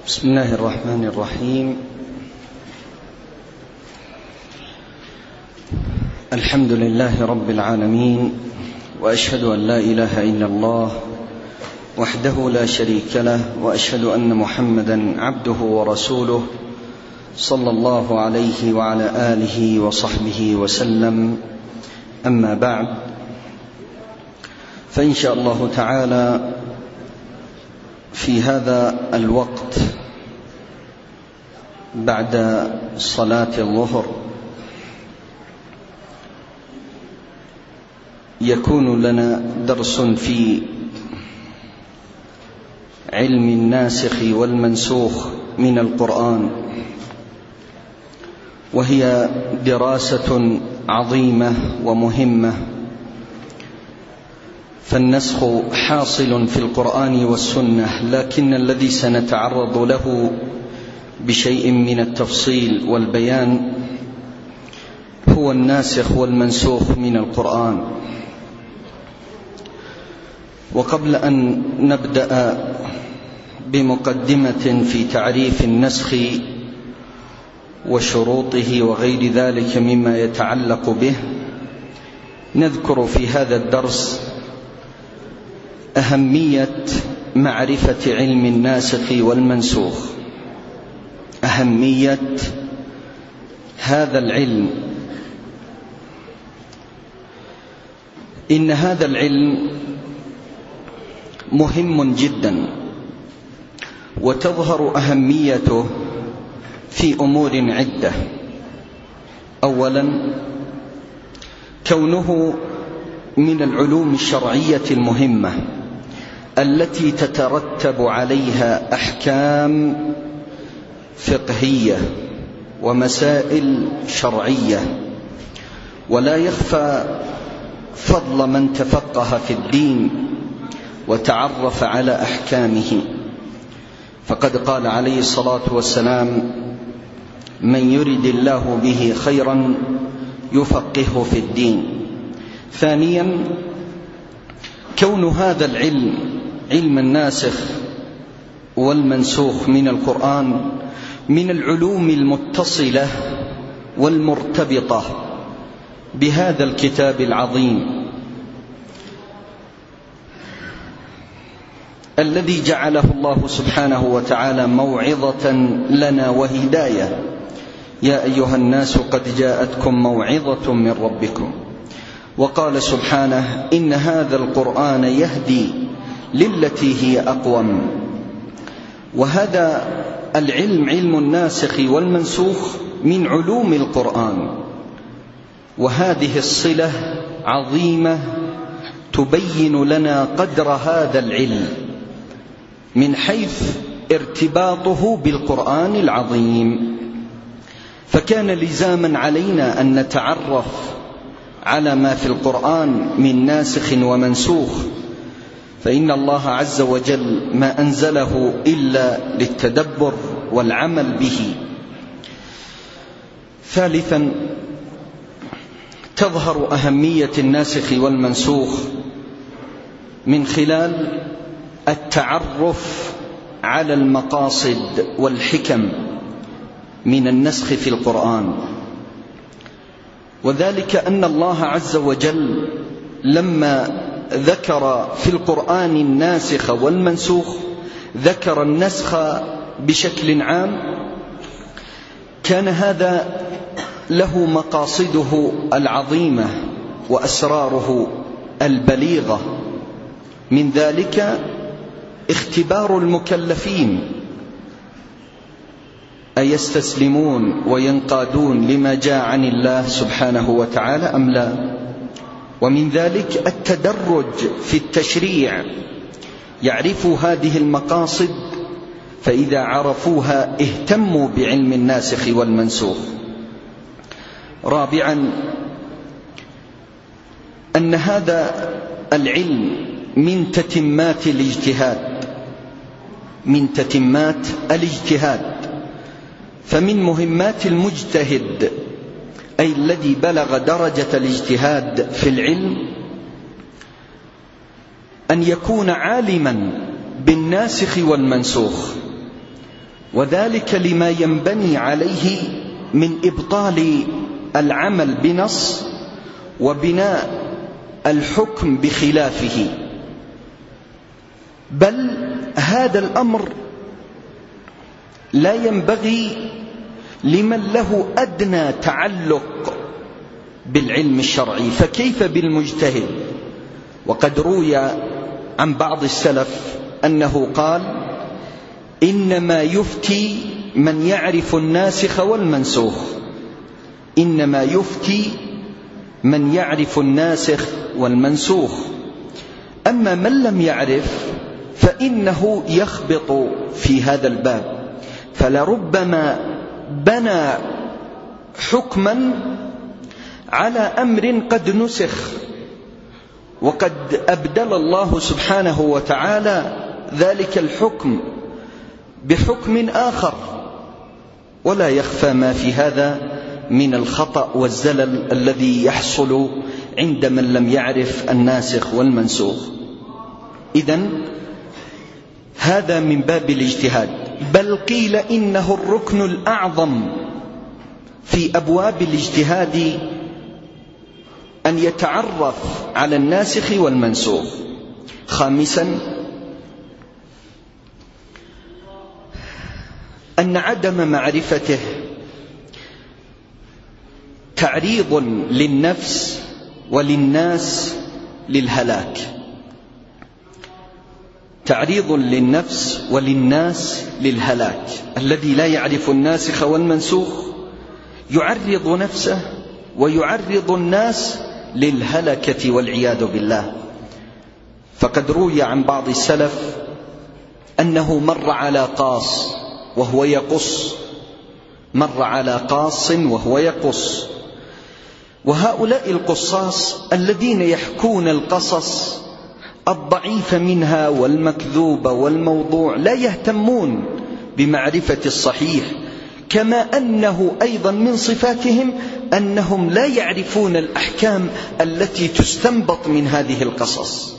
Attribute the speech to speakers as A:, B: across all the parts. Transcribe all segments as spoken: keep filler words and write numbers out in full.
A: بسم الله الرحمن الرحيم. الحمد لله رب العالمين، وأشهد أن لا إله إلا الله وحده لا شريك له، وأشهد أن محمدا عبده ورسوله صلى الله عليه وعلى آله وصحبه وسلم. أما بعد، فإن شاء الله تعالى في هذا الوقت بعد صلاة الظهر يكون لنا درس في علم الناسخ والمنسوخ من القرآن، وهي دراسة عظيمة ومهمة. فالنسخ حاصل في القرآن والسنة، لكن الذي سنتعرض له بشيء من التفصيل والبيان هو الناسخ والمنسوخ من القرآن. وقبل أن نبدأ بمقدمة في تعريف النسخ وشروطه وغير ذلك مما يتعلق به، نذكر في هذا الدرس أهمية معرفة علم الناسخ والمنسوخ، أهمية هذا العلم. إن هذا العلم مهم جدا، وتظهر أهميته في أمور عدة. أولا، كونه من العلوم الشرعية المهمة التي تترتب عليها أحكام فقهية ومسائل شرعية، ولا يخفى فضل من تفقه في الدين وتعرف على أحكامه. فقد قال عليه الصلاة والسلام: من يرد الله به خيرا يفقهه في الدين. ثانيا، كون هذا العلم، علم الناسخ والمنسوخ من القرآن، من العلوم المتصلة والمرتبطة بهذا الكتاب العظيم الذي جعله الله سبحانه وتعالى موعظة لنا وهداية. يا أيها الناس قد جاءتكم موعظة من ربكم. وقال سبحانه: إن هذا القرآن يهدي للتي هي أقوم. وهذا العلم، علم الناسخ والمنسوخ، من علوم القرآن، وهذه الصلة عظيمة تبين لنا قدر هذا العلم من حيث ارتباطه بالقرآن العظيم. فكان لزاما علينا أن نتعرف على ما في القرآن من ناسخ ومنسوخ، فإن الله عز وجل ما أنزله إلا للتدبر والعمل به. ثالثا، تظهر أهمية الناسخ والمنسوخ من خلال التعرف على المقاصد والحكم من النسخ في القرآن، وذلك أن الله عز وجل لما ذكر في القرآن الناسخ والمنسوخ ذكر النسخ بشكل عام، كان هذا له مقاصده العظيمة وأسراره البليغة. من ذلك اختبار المكلفين أيستسلمون وينقادون لما جاء عن الله سبحانه وتعالى أم لا. ومن ذلك التدرج في التشريع، يعرفوا هذه المقاصد، فإذا عرفوها اهتموا بعلم الناسخ والمنسوخ. رابعا، أن هذا العلم من تتمات الاجتهاد، من تتمات الاجتهاد. فمن مهمات المجتهد، أي الذي بلغ درجة الاجتهاد في العلم، أن يكون عالما بالناسخ والمنسوخ، وذلك لما ينبني عليه من إبطال العمل بنص وبناء الحكم بخلافه. بل هذا الأمر لا ينبغي لمن له أدنى تعلق بالعلم الشرعي، فكيف بالمجتهد؟ وقد روي عن بعض السلف أنه قال: إنما يفتي من يعرف الناسخ والمنسوخ، إنما يفتي من يعرف الناسخ والمنسوخ، أما من لم يعرف فإنه يخبط في هذا الباب. فلربما بنى حكما على أمر قد نسخ، وقد أبدل الله سبحانه وتعالى ذلك الحكم بحكم آخر، ولا يخفى ما في هذا من الخطأ والزلل الذي يحصل عند من لم يعرف الناسخ والمنسوخ. إذن هذا من باب الاجتهاد، بل قيل إنه الركن الأعظم في أبواب الاجتهاد أن يتعرف على الناسخ والمنسوخ. خامسا، أن عدم معرفته تعريض للنفس وللناس للهلاك، تعريض للنفس وللناس للهلاك. الذي لا يعرف الناسخ والمنسوخ يعرض نفسه ويعرض الناس للهلكة والعياذ بالله. فقد روي عن بعض السلف أنه مر على قاص وهو يقص، مر على قاص وهو يقص، وهؤلاء القصاص الذين يحكون القصص الضعيف منها والمكذوب والموضوع لا يهتمون بمعرفة الصحيح، كما أنه أيضا من صفاتهم أنهم لا يعرفون الأحكام التي تستنبط من هذه القصص.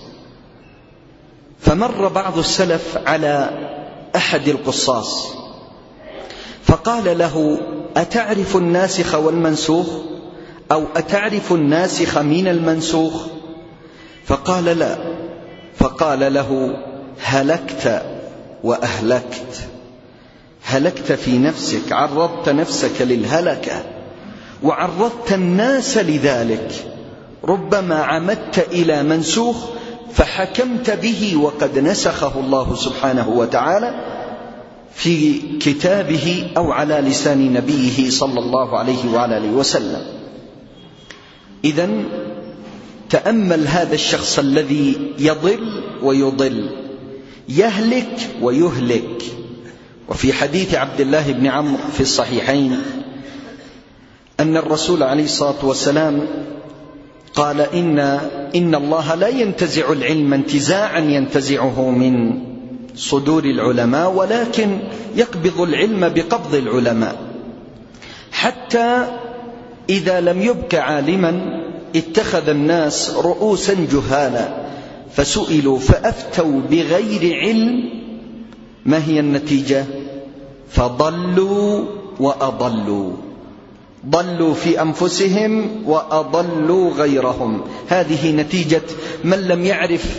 A: فمر بعض السلف على أحد القصاص فقال له: أتعرف الناسخ والمنسوخ؟ أو أتعرف الناسخ من المنسوخ؟ فقال: لا. فقال له: هلكت وأهلكت، هلكت في نفسك، عرضت نفسك للهلكة وعرضت الناس لذلك. ربما عمدت إلى منسوخ فحكمت به وقد نسخه الله سبحانه وتعالى في كتابه أو على لسان نبيه صلى الله عليه وعلى آله وسلم. إذن تأمل هذا الشخص الذي يضل ويضل، يهلك ويهلك. وفي حديث عبد الله بن عمرو في الصحيحين أن الرسول عليه الصلاة والسلام قال: إن, إن الله لا ينتزع العلم انتزاعا ينتزعه من صدور العلماء، ولكن يقبض العلم بقبض العلماء، حتى إذا لم يبق عالما اتخذ الناس رؤوسا جهالا فسئلوا فأفتوا بغير علم. ما هي النتيجة؟ فضلوا وأضلوا، ضلوا في أنفسهم وأضلوا غيرهم. هذه نتيجة من لم يعرف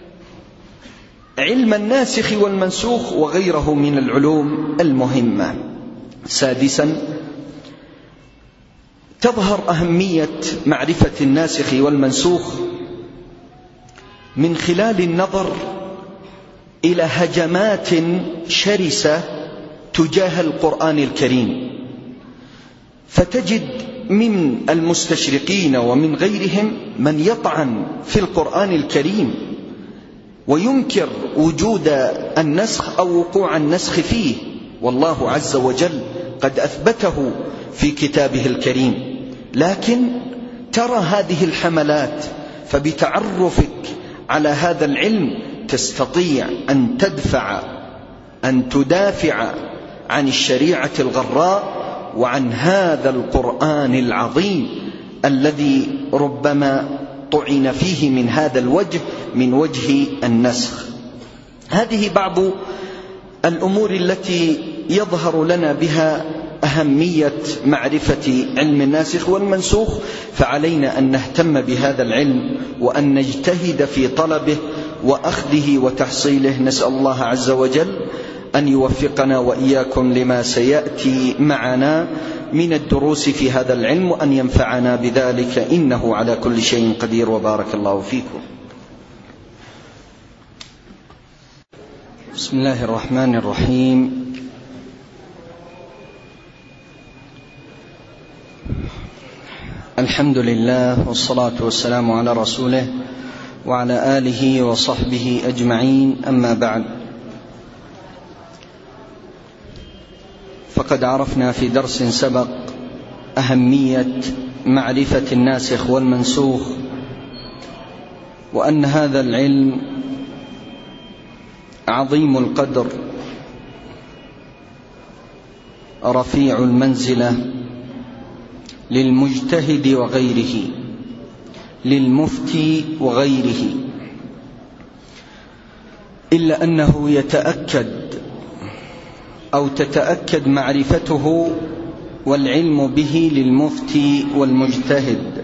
A: علم الناسخ والمنسوخ وغيره من العلوم المهمة. سادسا، تظهر أهمية معرفة الناسخ والمنسوخ من خلال النظر إلى هجمات شرسة تجاه القرآن الكريم. فتجد من المستشرقين ومن غيرهم من يطعن في القرآن الكريم وينكر وجود النسخ أو وقوع النسخ فيه، والله عز وجل قد أثبته في كتابه الكريم. لكن ترى هذه الحملات، فبتعرفك على هذا العلم تستطيع أن تدفع أن تدافع عن الشريعة الغراء وعن هذا القرآن العظيم الذي ربما طعن فيه من هذا الوجه، من وجه النسخ. هذه بعض الأمور التي يظهر لنا بها أهمية معرفة علم الناسخ والمنسوخ، فعلينا أن نهتم بهذا العلم وأن نجتهد في طلبه وأخذه وتحصيله. نسأل الله عز وجل أن يوفقنا وإياكم لما سيأتي معنا من الدروس في هذا العلم، وأن ينفعنا بذلك، إنه على كل شيء قدير. وبارك الله فيكم. بسم الله الرحمن الرحيم. الحمد لله والصلاة والسلام على رسوله وعلى آله وصحبه أجمعين، أما بعد، فقد عرفنا في درس سبق أهمية معرفة الناسخ والمنسوخ، وأن هذا العلم عظيم القدر رفيع المنزلة للمجتهد وغيره، للمفتي وغيره، إلا أنه يتأكد أو تتأكد معرفته والعلم به للمفتي والمجتهد.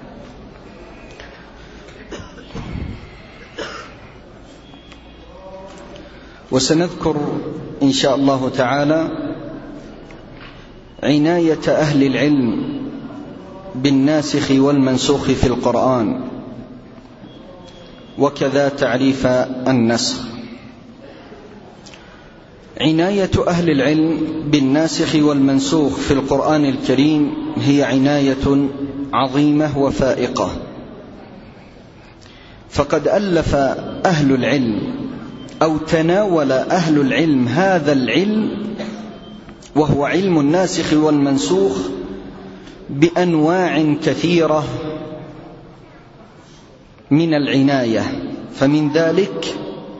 A: وسنذكر إن شاء الله تعالى عناية أهل العلم بالناسخ والمنسوخ في القرآن، وكذا تعريف النسخ. عناية أهل العلم بالناسخ والمنسوخ في القرآن الكريم هي عناية عظيمة وفائقة، فقد ألف أهل العلم أو تناول أهل العلم هذا العلم، وهو علم الناسخ والمنسوخ، بأنواع كثيرة من العناية. فمن ذلك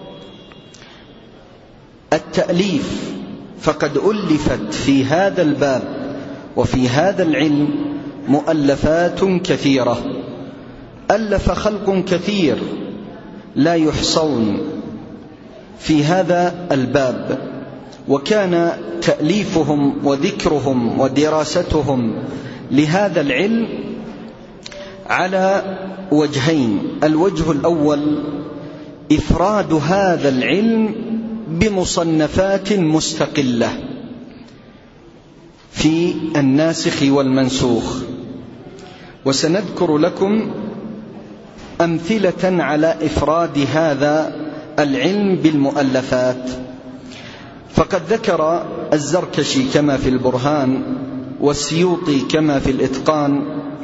A: التأليف، فقد ألفت في هذا الباب وفي هذا العلم مؤلفات كثيرة، ألف خلق كثير لا يحصون في هذا الباب، وكان تأليفهم وذكرهم ودراستهم لهذا العلم على وجهين. الوجه الأول إفراد هذا العلم بمصنفات مستقلة في الناسخ والمنسوخ، وسنذكر لكم أمثلة على إفراد هذا العلم بالمؤلفات. فقد ذكر الزركشي كما في البرهان والسيوطي كما في الإتقان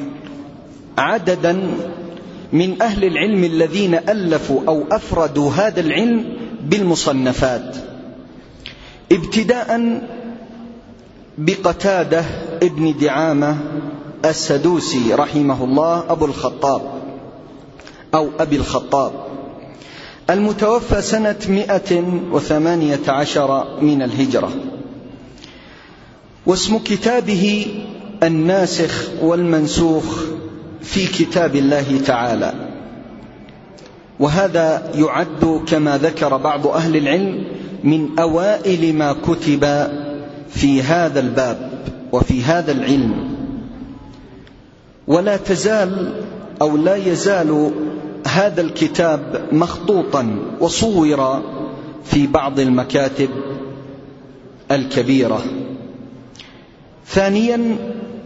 A: عددا من أهل العلم الذين ألفوا أو أفردوا هذا العلم بالمصنفات، ابتداء بقتادة ابن دعامة السدوسي رحمه الله، أبو الخطاب أو أبي الخطاب، المتوفى سنة مئة وثمانية عشر من الهجرة، واسم كتابه الناسخ والمنسوخ في كتاب الله تعالى. وهذا يعد كما ذكر بعض أهل العلم من أوائل ما كتب في هذا الباب وفي هذا العلم، ولا تزال أو لا يزال هذا الكتاب مخطوطا وصور في بعض المكاتب الكبيرة. ثانيا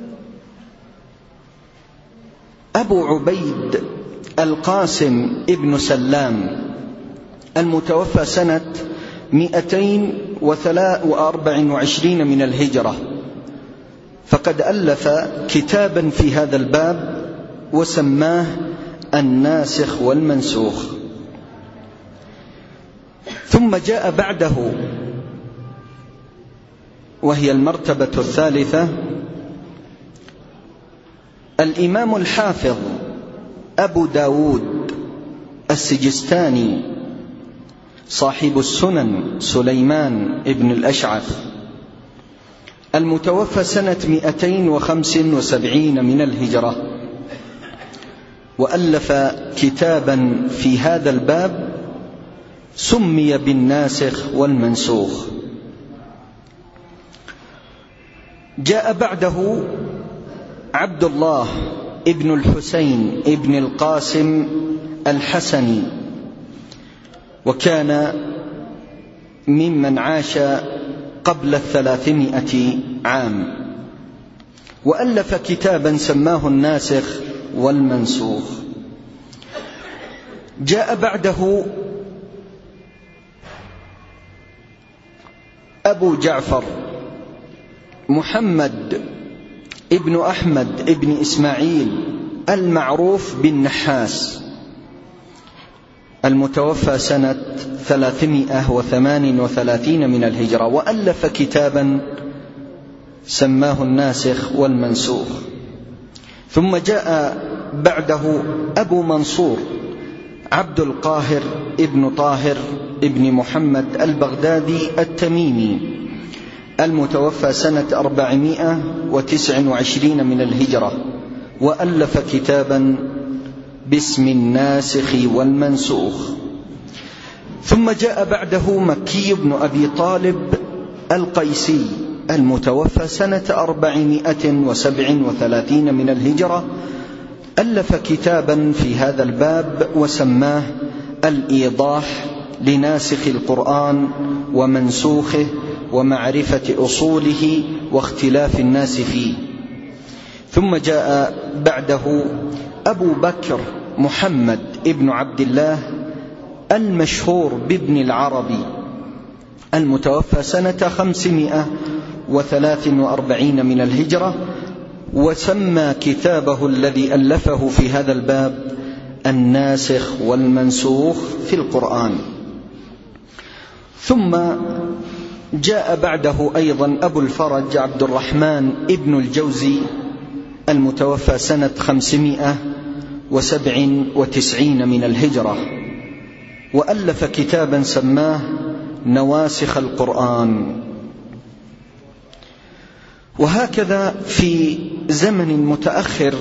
A: أبو عبيد القاسم ابن سلام، المتوفى سنة مئتين وأربع وعشرين من الهجرة، فقد ألف كتابا في هذا الباب وسماه الناسخ والمنسوخ. ثم جاء بعده، وهي المرتبة الثالثة، الإمام الحافظ أبو داود السجستاني صاحب السنن سليمان ابن الأشعث، المتوفى سنة مئتين وخمس وسبعين من الهجرة، وألف كتابا في هذا الباب سمي بالناسخ والمنسوخ. جاء بعده عبد الله ابن الحسين ابن القاسم الحسني، وكان ممن عاش قبل الثلاثمائة عام، وألف كتابا سماه الناسخ والمنسوخ. جاء بعده أبو جعفر محمد ابن أحمد ابن إسماعيل المعروف بالنحاس، المتوفى سنة ثلاثمائة وثمان وثلاثين من الهجرة، وألف كتابا سماه الناسخ والمنسوخ. ثم جاء بعده أبو منصور عبد القاهر ابن طاهر ابن محمد البغدادي التميمي، المتوفى سنة أربعمائة وتسع وعشرين من الهجرة، وألف كتابا باسم الناسخ والمنسوخ. ثم جاء بعده مكي بن أبي طالب القيسي، المتوفى سنة أربعمائة وسبع وثلاثين من الهجرة، ألف كتابا في هذا الباب وسماه الإيضاح لناسخ القرآن ومنسوخه ومعرفة أصوله واختلاف الناس فيه. ثم جاء بعده أبو بكر محمد ابن عبد الله المشهور بابن العربي، المتوفى سنة خمسمائة وثلاث وأربعين من الهجرة، وسمى كتابه الذي ألفه في هذا الباب الناسخ والمنسوخ في القرآن. ثم جاء بعده أيضا أبو الفرج عبد الرحمن ابن الجوزي، المتوفى سنة خمسمائة وسبع وتسعين من الهجرة، وألف كتابا سماه نواسخ القرآن. وهكذا في زمن متأخر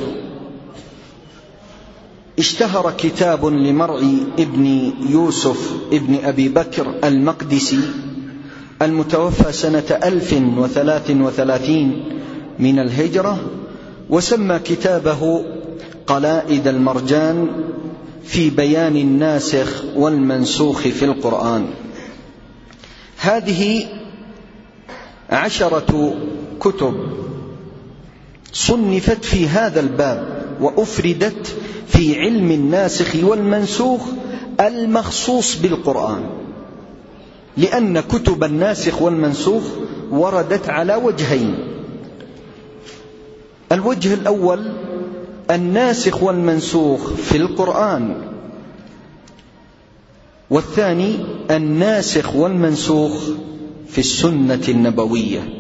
A: اشتهر كتاب لمرعي ابن يوسف ابن أبي بكر المقدسي، المتوفى سنة ألف وثلاث وثلاثين من الهجرة، وسمى كتابه قلائد المرجان في بيان الناسخ والمنسوخ في القرآن. هذه عشرة كتب صنفت في هذا الباب وأفردت في علم الناسخ والمنسوخ المخصوص بالقرآن، لأن كتب الناسخ والمنسوخ وردت على وجهين: الوجه الأول الناسخ والمنسوخ في القرآن، والثاني الناسخ والمنسوخ في السنة النبوية.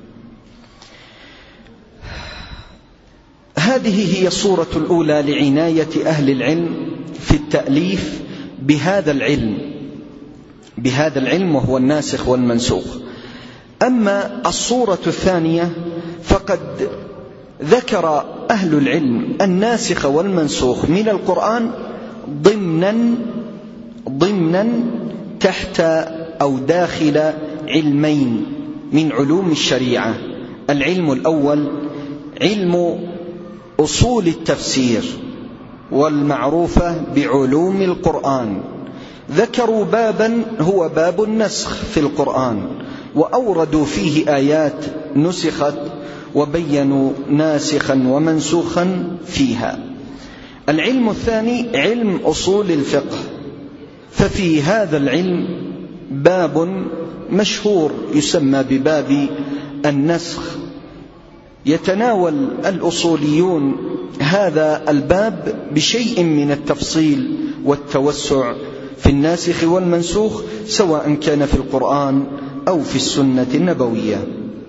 A: هذه هي الصورة الأولى لعناية أهل العلم في التأليف بهذا العلم بهذا العلم وهو الناسخ والمنسوخ. أما الصورة الثانية فقد ذكر أهل العلم الناسخ والمنسوخ من القرآن ضمنا ضمنا تحت أو داخل علمين من علوم الشريعة. العلم الأول علم أصول التفسير والمعروفة بعلوم القرآن، ذكروا بابا هو باب النسخ في القرآن، وأوردوا فيه آيات نسخت وبينوا ناسخا ومنسوخا فيها. العلم الثاني علم أصول الفقه، ففي هذا العلم باب مشهور يسمى بباب النسخ، يتناول الأصوليون هذا الباب بشيء من التفصيل والتوسع في الناسخ والمنسوخ، سواء كان في القرآن أو في السنة النبوية.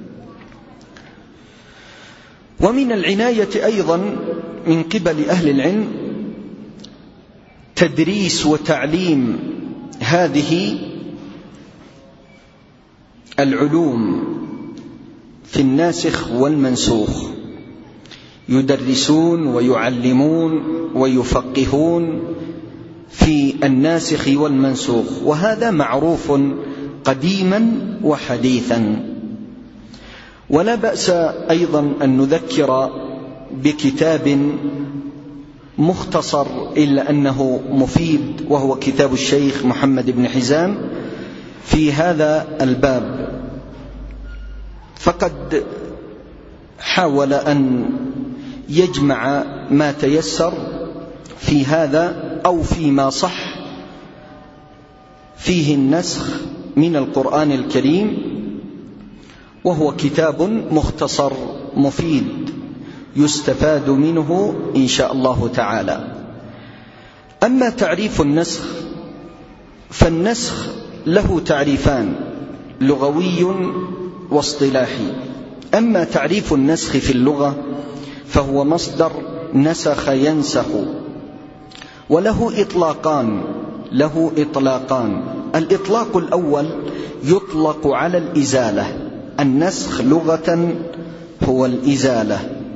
A: ومن العناية أيضا من قبل أهل العلم تدريس وتعليم هذه العلوم في الناسخ والمنسوخ، يدرسون ويعلمون ويفقهون في الناسخ والمنسوخ، وهذا معروف قديما وحديثا. ولا بأس أيضا أن نذكر بكتاب مختصر إلا أنه مفيد، وهو كتاب الشيخ محمد بن حزام في هذا الباب. فقد حاول أن يجمع ما تيسر في هذا أو فيما صح فيه النسخ من القرآن الكريم، وهو كتاب مختصر مفيد يستفاد منه إن شاء الله تعالى. أما تعريف النسخ فالنسخ له تعريفان، لغوي واصطلاحي. أما تعريف النسخ في اللغة فهو مصدر نسخ ينسخ، وله إطلاقان له إطلاقان الإطلاق الأول يطلق على الإزالة، النسخ لغة هو الإزالة،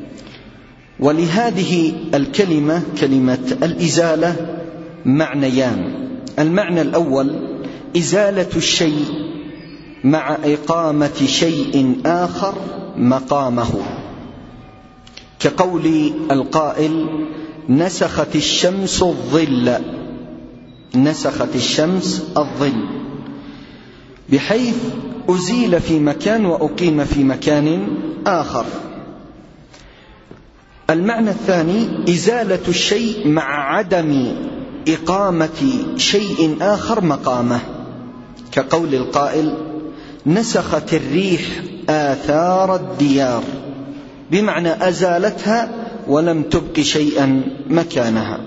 A: ولهذه الكلمة كلمة الإزالة معنيان. المعنى الأول إزالة الشيء مع إقامة شيء آخر مقامه، كقول القائل نسخت الشمس الظل، نسخت الشمس الظل، بحيث أزيل في مكان وأقيم في مكان آخر. المعنى الثاني إزالة الشيء مع عدم إقامة شيء آخر مقامه، كقول القائل نسخت الريح آثار الديار، بمعنى أزالتها ولم تبق شيئا مكانها.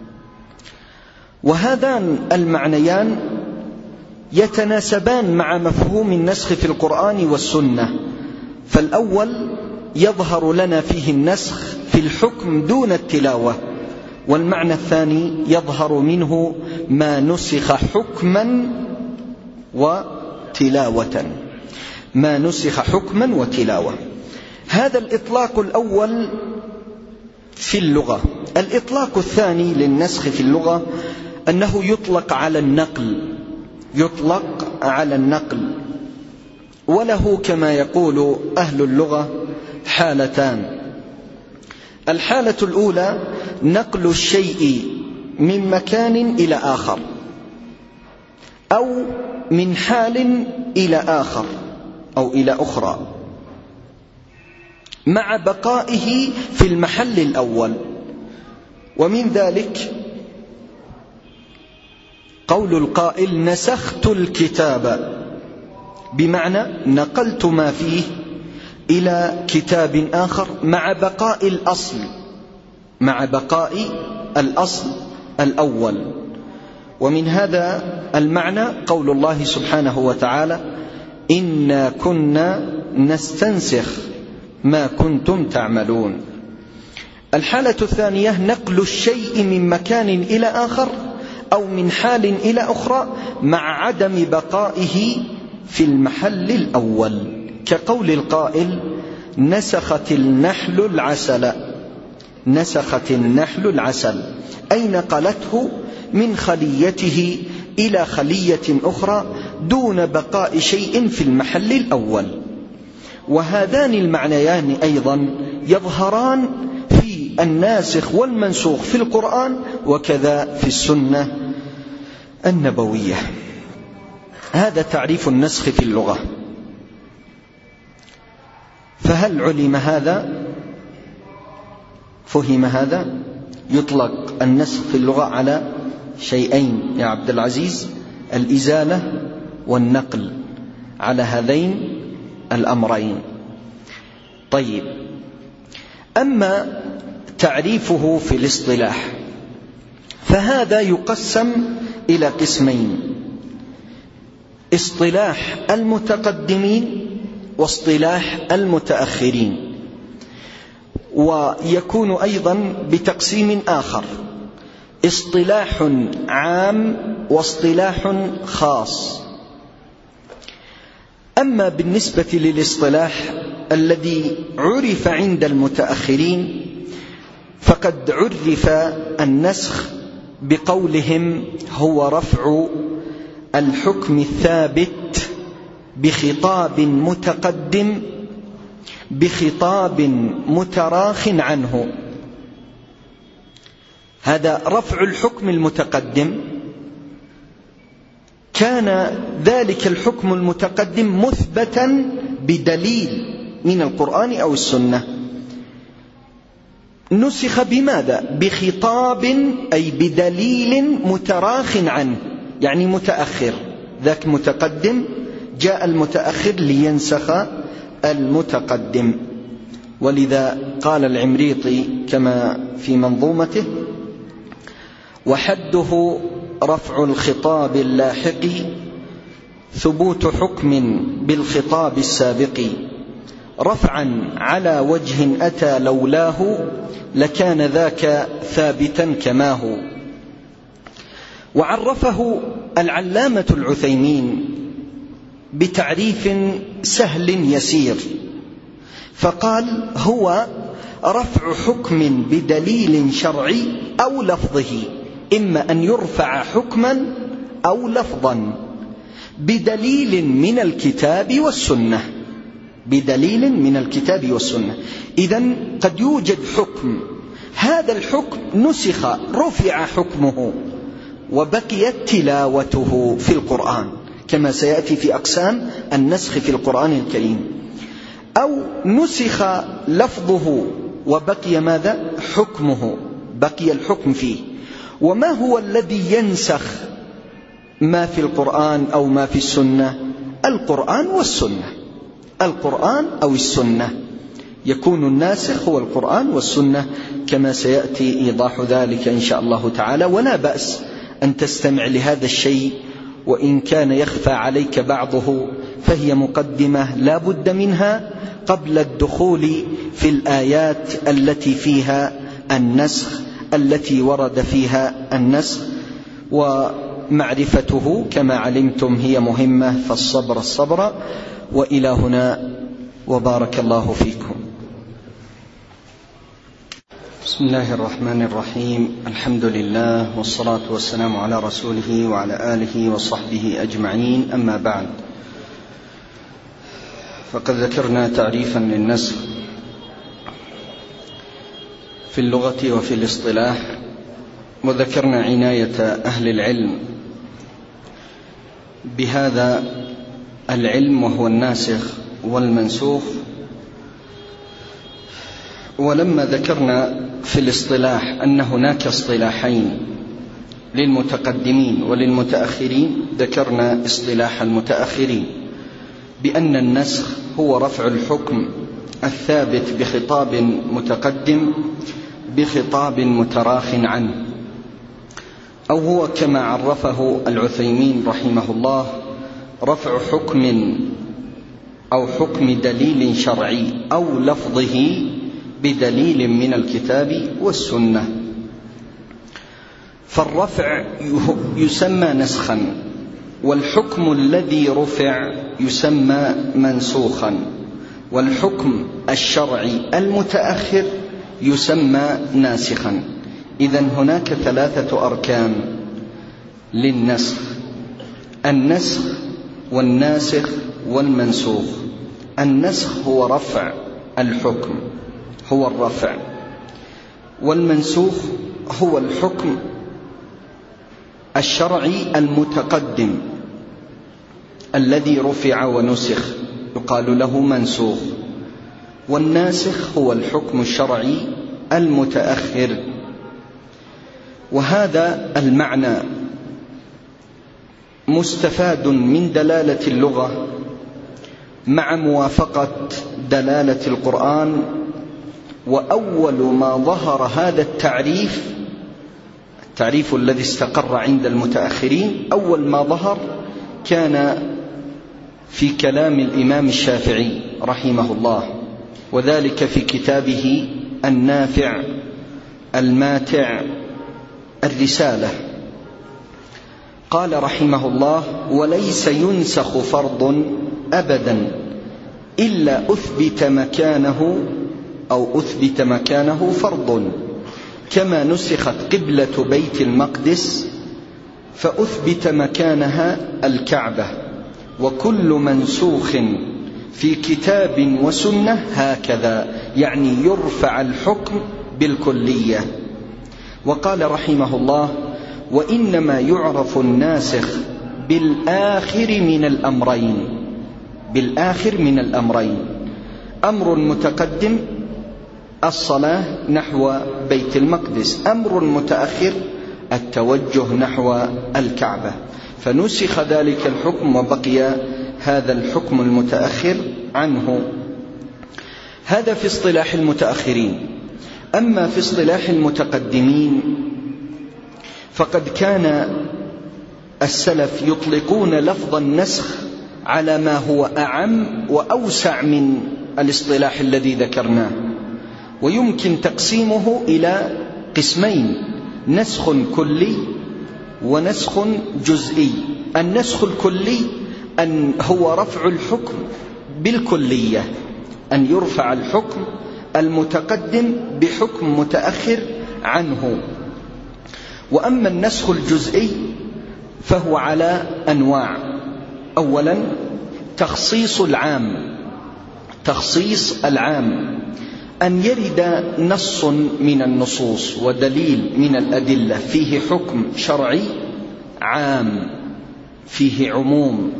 A: وهذان المعنيان يتناسبان مع مفهوم النسخ في القرآن والسنة. فالأول يظهر لنا فيه النسخ في الحكم دون التلاوة، والمعنى الثاني يظهر منه ما نسخ حكما وتلاوة، ما نسخ حكما وتلاوة. هذا الإطلاق الأول في اللغة. الإطلاق الثاني للنسخ في اللغة أنه يطلق على النقل، يطلق على النقل، وله كما يقول أهل اللغة حالتان. الحالة الأولى نقل الشيء من مكان إلى آخر، أو من حال إلى آخر أو إلى أخرى، مع بقائه في المحل الأول. ومن ذلك قول القائل نسخت الكتاب، بمعنى نقلت ما فيه إلى كتاب آخر مع بقاء الأصل، مع بقاء الأصل الأول. ومن هذا المعنى قول الله سبحانه وتعالى إنا كنا نستنسخ ما كنتم تعملون. الحالة الثانية نقل الشيء من مكان إلى آخر أو من حال إلى أخرى مع عدم بقائه في المحل الأول، كقول القائل نسخت النحل العسل، نسخت النحل العسل، أي نقلته من خليته إلى خلية أخرى دون بقاء شيء في المحل الأول. وهذان المعنيان أيضا يظهران في الناسخ والمنسوخ في القرآن وكذا في السنة النبوية. هذا تعريف النسخ في اللغة. فهل علم هذا؟ فهم هذا؟ يطلق النسخ في اللغة على شيئين يا عبد العزيز، الإزالة والنقل، على هذين الأمرين. طيب، أما تعريفه في الاصطلاح فهذا يقسم إلى قسمين: اصطلاح المتقدمين واصطلاح المتأخرين. ويكون أيضا بتقسيم آخر: اصطلاح عام واصطلاح خاص. أما بالنسبة للاصطلاح الذي عرف عند المتأخرين فقد عرف النسخ بقولهم هو رفع الحكم الثابت بخطاب متقدم بخطاب متراخ عنه. هذا رفع الحكم المتقدم، كان ذلك الحكم المتقدم مثبتا بدليل من القرآن أو السنة، نسخ بماذا؟ بخطاب، أي بدليل متراخ عنه، يعني متأخر. ذاك متقدم، جاء المتأخر لينسخ المتقدم. ولذا قال العمريطي كما في منظومته: وحده رفع الخطاب اللاحق ثبوت حكم بالخطاب السابق، رفعا على وجه أتى لولاه لكان ذاك ثابتا كما هو. وعرفه العلامة العثيمين بتعريف سهل يسير، فقال: هو رفع حكم بدليل شرعي أو لفظه، إما أن يرفع حكما أو لفظا بدليل من الكتاب والسنة، بدليل من الكتاب والسنة. إذن قد يوجد حكم، هذا الحكم نسخ، رفع حكمه وبقيت تلاوته في القرآن، كما سيأتي في أقسام النسخ في القرآن الكريم. أو نسخ لفظه وبقي ماذا؟ حكمه، بقي الحكم فيه. وما هو الذي ينسخ ما في القرآن أو ما في السنة؟ القرآن والسنة، القرآن أو السنة، يكون الناسخ هو القرآن والسنة، كما سيأتي إيضاح ذلك إن شاء الله تعالى. ولا بأس أن تستمع لهذا الشيء، وإن كان يخفى عليك بعضه فهي مقدمة لا بد منها قبل الدخول في الآيات التي فيها النسخ، التي ورد فيها النسخ. ومعرفته كما علمتم هي مهمة، فالصبر الصبر. وإلى هنا، وبارك الله فيكم. بسم الله الرحمن الرحيم. الحمد لله، والصلاة والسلام على رسوله وعلى آله وصحبه أجمعين. أما بعد، فقد ذكرنا تعريفا للنسخ في اللغة وفي الاصطلاح، وذكرنا عناية أهل العلم بهذا العلم وهو الناسخ والمنسوخ. ولما ذكرنا في الاصطلاح أن هناك اصطلاحين للمتقدمين وللمتأخرين، ذكرنا اصطلاح المتأخرين بأن النسخ هو رفع الحكم الثابت بخطاب متقدم بخطاب متراخ عنه، أو هو كما عرفه العثيمين رحمه الله: رفع حكم أو حكم دليل شرعي أو لفظه بدليل من الكتاب والسنة. فالرفع يسمى نسخا، والحكم الذي رفع يسمى منسوخا، والحكم الشرعي المتأخر يسمى ناسخا. إذن هناك ثلاثة أركان للنسخ: النسخ والناسخ والمنسوخ. النسخ هو رفع الحكم، هو الرفع، والمنسوخ هو الحكم الشرعي المتقدم الذي رفع ونسخ، يقال له منسوخ. والناسخ هو الحكم الشرعي المتأخر. وهذا المعنى مستفاد من دلالة اللغة مع موافقة دلالة القرآن. وأول ما ظهر هذا التعريف، التعريف الذي استقر عند المتأخرين، أول ما ظهر كان في كلام الإمام الشافعي رحمه الله، وذلك في كتابه النافع الماتع الرسالة. قال رحمه الله: وليس ينسخ فرض أبدا إلا أثبت مكانه أو أثبت مكانه فرض، كما نسخت قبلة بيت المقدس فأثبت مكانها الكعبة. وكل منسوخ في كتاب وسنة هكذا، يعني يرفع الحكم بالكلية. وقال رحمه الله: وإنما يعرف الناسخ بالآخر من الأمرين، بالآخر من الأمرين، أمر متقدم الصلاة نحو بيت المقدس، أمر متأخر التوجه نحو الكعبة، فنسخ ذلك الحكم وبقي هذا الحكم المتأخر عنه. هذا في اصطلاح المتأخرين. أما في اصطلاح المتقدمين فقد كان السلف يطلقون لفظ النسخ على ما هو أعم وأوسع من الاصطلاح الذي ذكرناه، ويمكن تقسيمه إلى قسمين: نسخ كلي ونسخ جزئي. النسخ الكلي أن هو رفع الحكم بالكلية، أن يرفع الحكم المتقدم بحكم متأخر عنه. وأما النسخ الجزئي فهو على أنواع: أولا تخصيص العام، تخصيص العام أن يرد نص من النصوص ودليل من الأدلة فيه حكم شرعي عام، فيه عموم،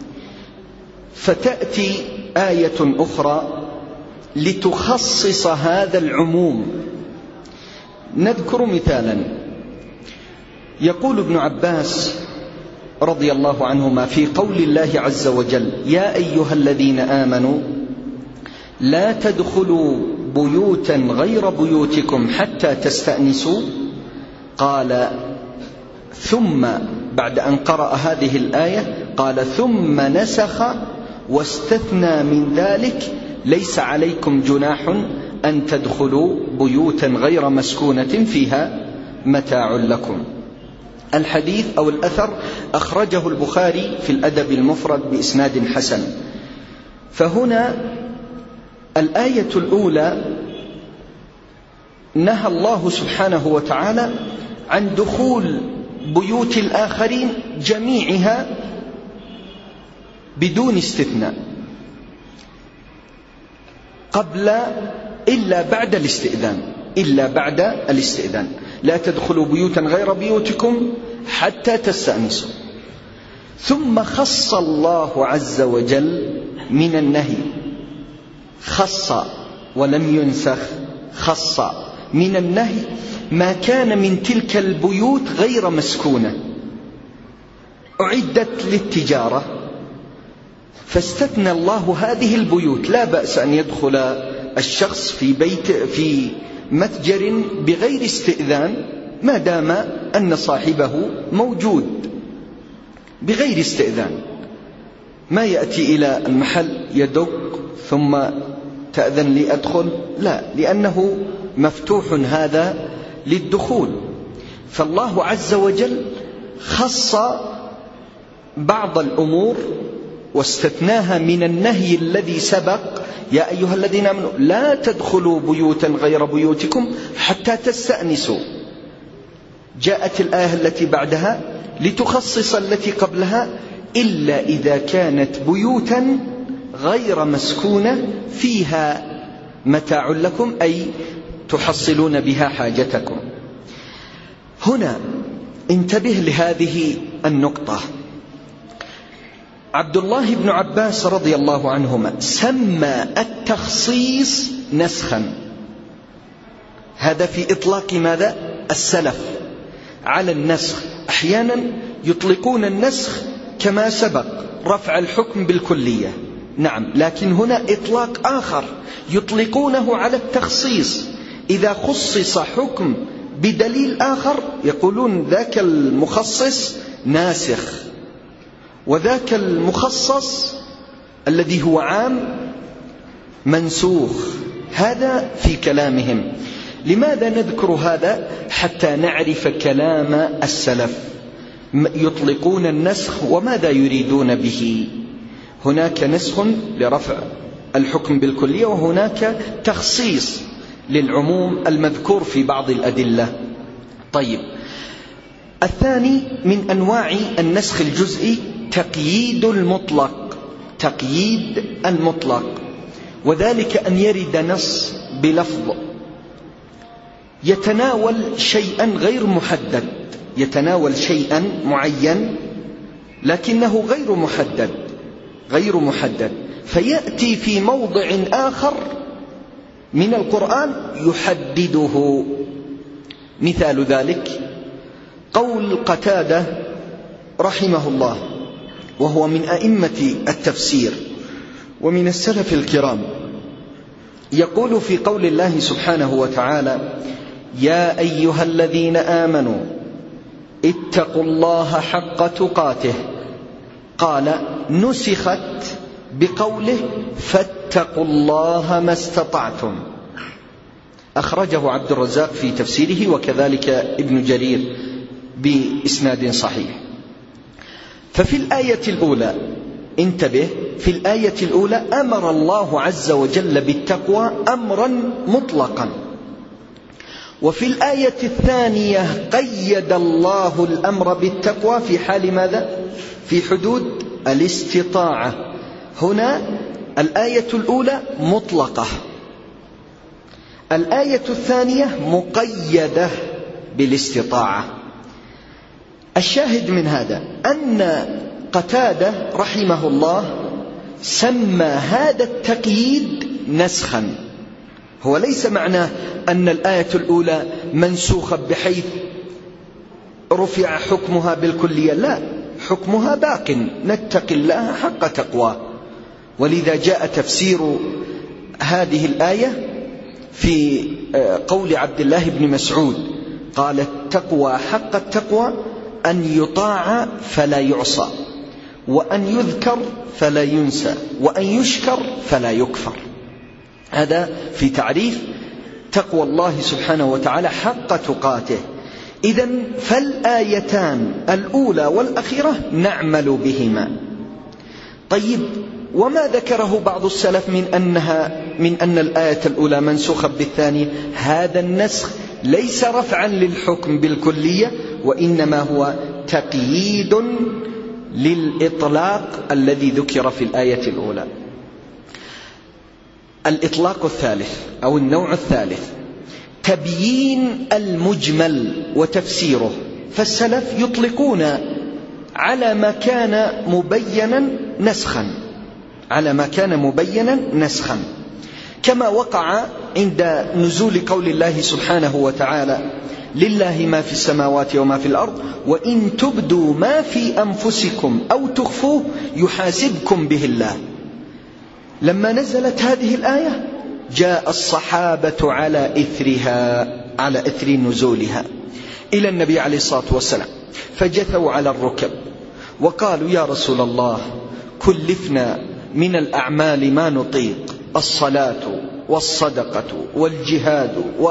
A: فتأتي آية أخرى لتخصص هذا العموم. نذكر مثالا: يقول ابن عباس رضي الله عنهما في قول الله عز وجل: يا أيها الذين آمنوا لا تدخلوا بيوتا غير بيوتكم حتى تستأنسوا، قال ثم بعد أن قرأ هذه الآية قال ثم نسخ واستثنى من ذلك ليس عليكم جناح أن تدخلوا بيوتا غير مسكونة فيها متاع لكم. الحديث أو الأثر أخرجه البخاري في الأدب المفرد بإسناد حسن. فهنا الآية الأولى نهى الله سبحانه وتعالى عن دخول بيوت الآخرين جميعها بدون استثناء قبل إلا بعد الاستئذان، إلا بعد الاستئذان. لا تدخلوا بيوتا غير بيوتكم حتى تستأنسوا. ثم خص الله عز وجل من النهي، خص ولم ينسخ، خص من النهي ما كان من تلك البيوت غير مسكونة، أعدت للتجارة، فاستثنى الله هذه البيوت. لا بأس أن يدخل الشخص في بيت في متجر بغير استئذان ما دام أن صاحبه موجود بغير استئذان، ما يأتي إلى المحل يدق ثم تأذن لي أدخل، لا، لأنه مفتوح هذا للدخول. فالله عز وجل خص بعض الأمور واستثناها من النهي الذي سبق: يا أيها الذين آمنوا لا تدخلوا بيوتا غير بيوتكم حتى تستأنسوا. جاءت الآية التي بعدها لتخصص التي قبلها: إلا إذا كانت بيوتا غير مسكونة فيها متاع لكم، أي تحصلون بها حاجتكم. هنا انتبه لهذه النقطة. عبد الله بن عباس رضي الله عنهما سمى التخصيص نسخا. هذا في إطلاق ماذا؟ السلف على النسخ. أحيانا يطلقون النسخ كما سبق رفع الحكم بالكلية، نعم، لكن هنا إطلاق آخر يطلقونه على التخصيص. إذا خصص حكم بدليل آخر يقولون ذاك المخصص ناسخ، وذاك المخصص الذي هو عام منسوخ. هذا في كلامهم. لماذا نذكر هذا؟ حتى نعرف كلام السلف، يطلقون النسخ وماذا يريدون به. هناك نسخ لرفع الحكم بالكلية، وهناك تخصيص للعموم المذكور في بعض الأدلة. طيب، الثاني من أنواع النسخ الجزئي تقييد المطلق. تقييد المطلق، وذلك أن يرد نص بلفظ يتناول شيئا غير محدد، يتناول شيئا معين لكنه غير محدد غير محدد فيأتي في موضع آخر من القرآن يحدده. مثال ذلك قول قتادة رحمه الله، وهو من أئمة التفسير ومن السلف الكرام، يقول في قول الله سبحانه وتعالى: يا أيها الذين آمنوا اتقوا الله حق تقاته، قال نسخت بقوله فاتقوا الله ما استطعتم. أخرجه عبد الرزاق في تفسيره وكذلك ابن جرير بإسناد صحيح. ففي الآية الأولى انتبه، في الآية الأولى أمر الله عز وجل بالتقوى أمرا مطلقا، وفي الآية الثانية قيد الله الأمر بالتقوى في حال ماذا؟ في حدود الاستطاعة. هنا الآية الأولى مطلقة، الآية الثانية مقيدة بالاستطاعة. الشاهد من هذا أن قتادة رحمه الله سمى هذا التقييد نسخا. هو ليس معناه أن الآية الأولى منسوخة بحيث رفع حكمها بالكلية، لا، حكمها باق، نتقي الله حق تقواه. ولذا جاء تفسير هذه الآية في قول عبد الله بن مسعود قال: التقوى حق التقوى أن يطاع فلا يعصى، وأن يذكر فلا ينسى، وأن يشكر فلا يكفر. هذا في تعريف تقوى الله سبحانه وتعالى حق تقاته. إذن فالآيتان الأولى والأخيرة نعمل بهما. طيب، وما ذكره بعض السلف من أنها من أن الآية الأولى منسوخة بالثانية، هذا النسخ ليس رفعا للحكم بالكلية، وإنما هو تقييد للإطلاق الذي ذكر في الآية الأولى. الإطلاق الثالث أو النوع الثالث تبيين المجمل وتفسيره. فالسلف يطلقون على ما كان مبينا نسخا، على ما كان مبينا نسخا، كما وقع عند نزول قول الله سبحانه وتعالى: لله ما في السماوات وما في الأرض وإن تبدوا ما في أنفسكم أو تخفوه يحاسبكم به الله. لما نزلت هذه الآية جاء الصحابة على إثرها، على إثر نزولها، إلى النبي عليه الصلاة والسلام، فجثوا على الركب وقالوا: يا رسول الله، كلفنا من الأعمال ما نطيق، الصلاة والصدقة والجهاد و...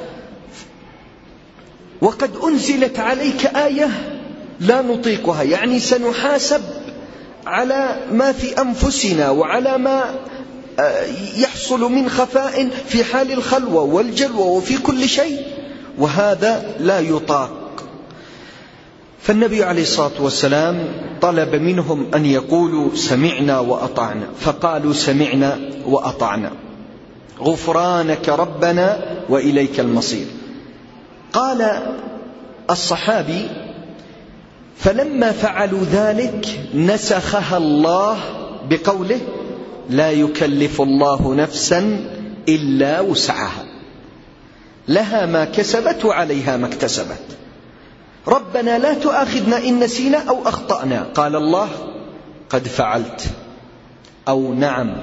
A: وقد أنزلت عليك آية لا نطيقها، يعني سنحاسب على ما في أنفسنا وعلى ما يحصل من خفاء في حال الخلوة والجلوة وفي كل شيء، وهذا لا يطاق. فالنبي عليه الصلاة والسلام طلب منهم أن يقولوا: سمعنا وأطعنا، فقالوا: سمعنا وأطعنا، غفرانك ربنا وإليك المصير. قال الصحابي: فلما فعلوا ذلك نسخها الله بقوله: لا يكلف الله نفسا إلا وسعها، لها ما كسبت وعليها ما اكتسبت. ربنا لا تؤاخذنا إن نسينا أو أخطأنا. قال الله: قد فعلت، أو نعم.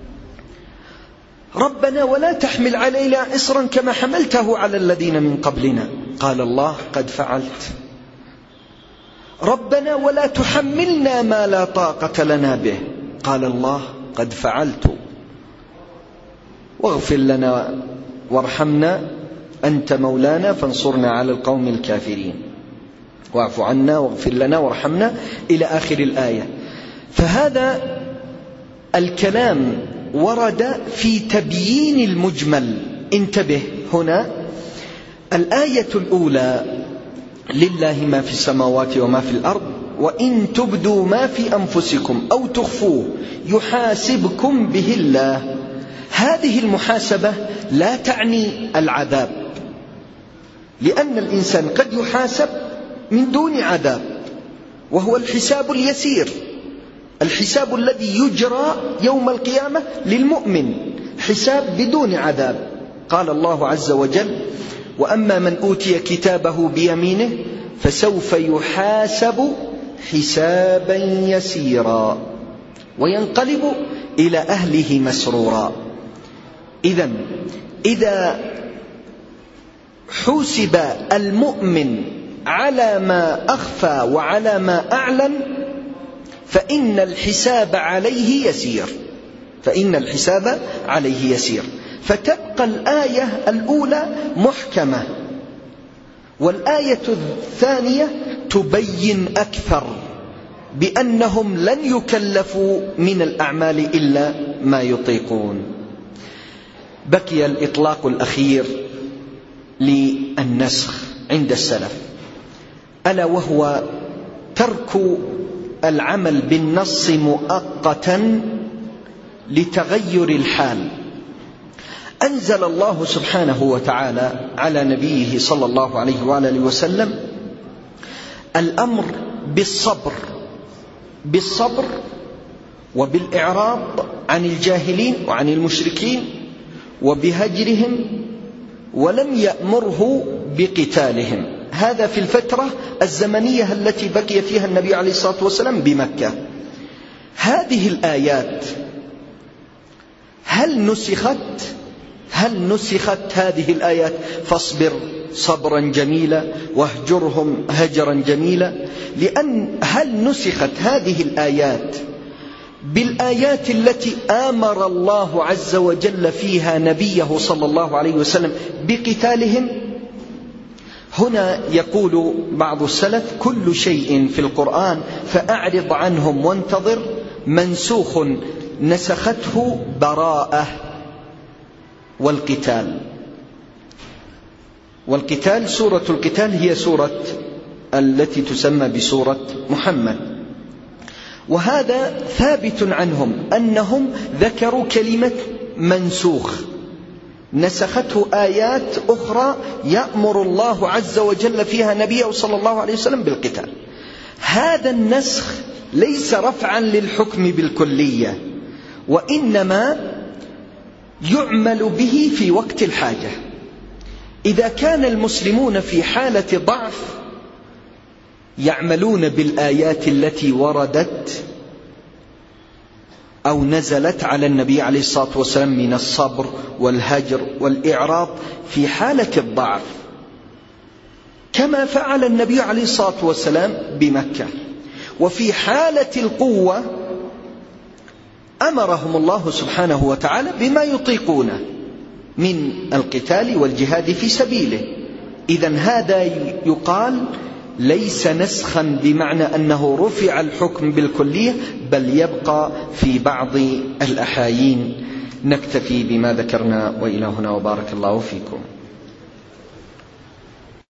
A: ربنا ولا تحمل علينا إصرا كما حملته على الذين من قبلنا. قال الله: قد فعلت. ربنا ولا تحملنا ما لا طاقة لنا به. قال الله: قد فعلت. واغفر لنا وارحمنا أنت مولانا فانصرنا على القوم الكافرين، واعف عنا واغفر لنا وارحمنا، إلى آخر الآية. فهذا الكلام ورد في تبيين المجمل. انتبه، هنا الآية الأولى: لله ما في السماوات وما في الأرض وإن تبدوا ما في أنفسكم أو تخفوه يحاسبكم به الله. هذه المحاسبة لا تعني العذاب، لأن الإنسان قد يحاسب من دون عذاب، وهو الحساب اليسير، الحساب الذي يجرى يوم القيامة للمؤمن، حساب بدون عذاب. قال الله عز وجل: وأما من أوتي كتابه بيمينه فسوف يحاسب حسابا يسيرا وينقلب إلى أهله مسرورا. إذن إذا حوسب المؤمن على ما أخفى وعلى ما أعلن فإن الحساب عليه يسير، فإن الحساب عليه يسير. فتبقى الآية الأولى محكمة، والآية الثانية تبين أكثر بأنهم لن يكلفوا من الأعمال إلا ما يطيقون. بقي الإطلاق الأخير للنسخ عند السلف، ألا وهو ترك العمل بالنص مؤقتا لتغير الحال. أنزل الله سبحانه وتعالى على نبيه صلى الله عليه وآله وسلم الأمر بالصبر، بالصبر وبالإعراض عن الجاهلين وعن المشركين وبهجرهم، ولم يأمره بقتالهم. هذا في الفترة الزمنية التي بقي فيها النبي عليه الصلاة والسلام بمكة. هذه الآيات هل نسخت هل نسخت هذه الآيات فاصبر صبرا جميلا واهجرهم هجرا جميلا؟ لأن هل نسخت هذه الآيات بالآيات التي آمر الله عز وجل فيها نبيه صلى الله عليه وسلم بقتالهم؟ هنا يقول بعض السلف: كل شيء في القرآن فأعرض عنهم وانتظر منسوخ نسخته براءة. والقتال والقتال سورة القتال هي سورة التي تسمى بسورة محمد، وهذا ثابت عنهم أنهم ذكروا كلمة منسوخ نسخته آيات أخرى يأمر الله عز وجل فيها نبيه صلى الله عليه وسلم بالقتال. هذا النسخ ليس رفعا للحكم بالكلية، وإنما يعمل به في وقت الحاجة. إذا كان المسلمون في حالة ضعف يعملون بالآيات التي وردت أو نزلت على النبي عليه الصلاة والسلام من الصبر والهجر والإعراض في حالة الضعف، كما فعل النبي عليه الصلاة والسلام بمكة. وفي حالة القوة أمرهم الله سبحانه وتعالى بما يطيقونه من القتال والجهاد في سبيله. إذن هذا يقال ليس نسخا بمعنى أنه رفع الحكم بالكلية، بل يبقى في بعض الأحايين. نكتفي بما ذكرنا، وإلى هنا وبارك الله فيكم.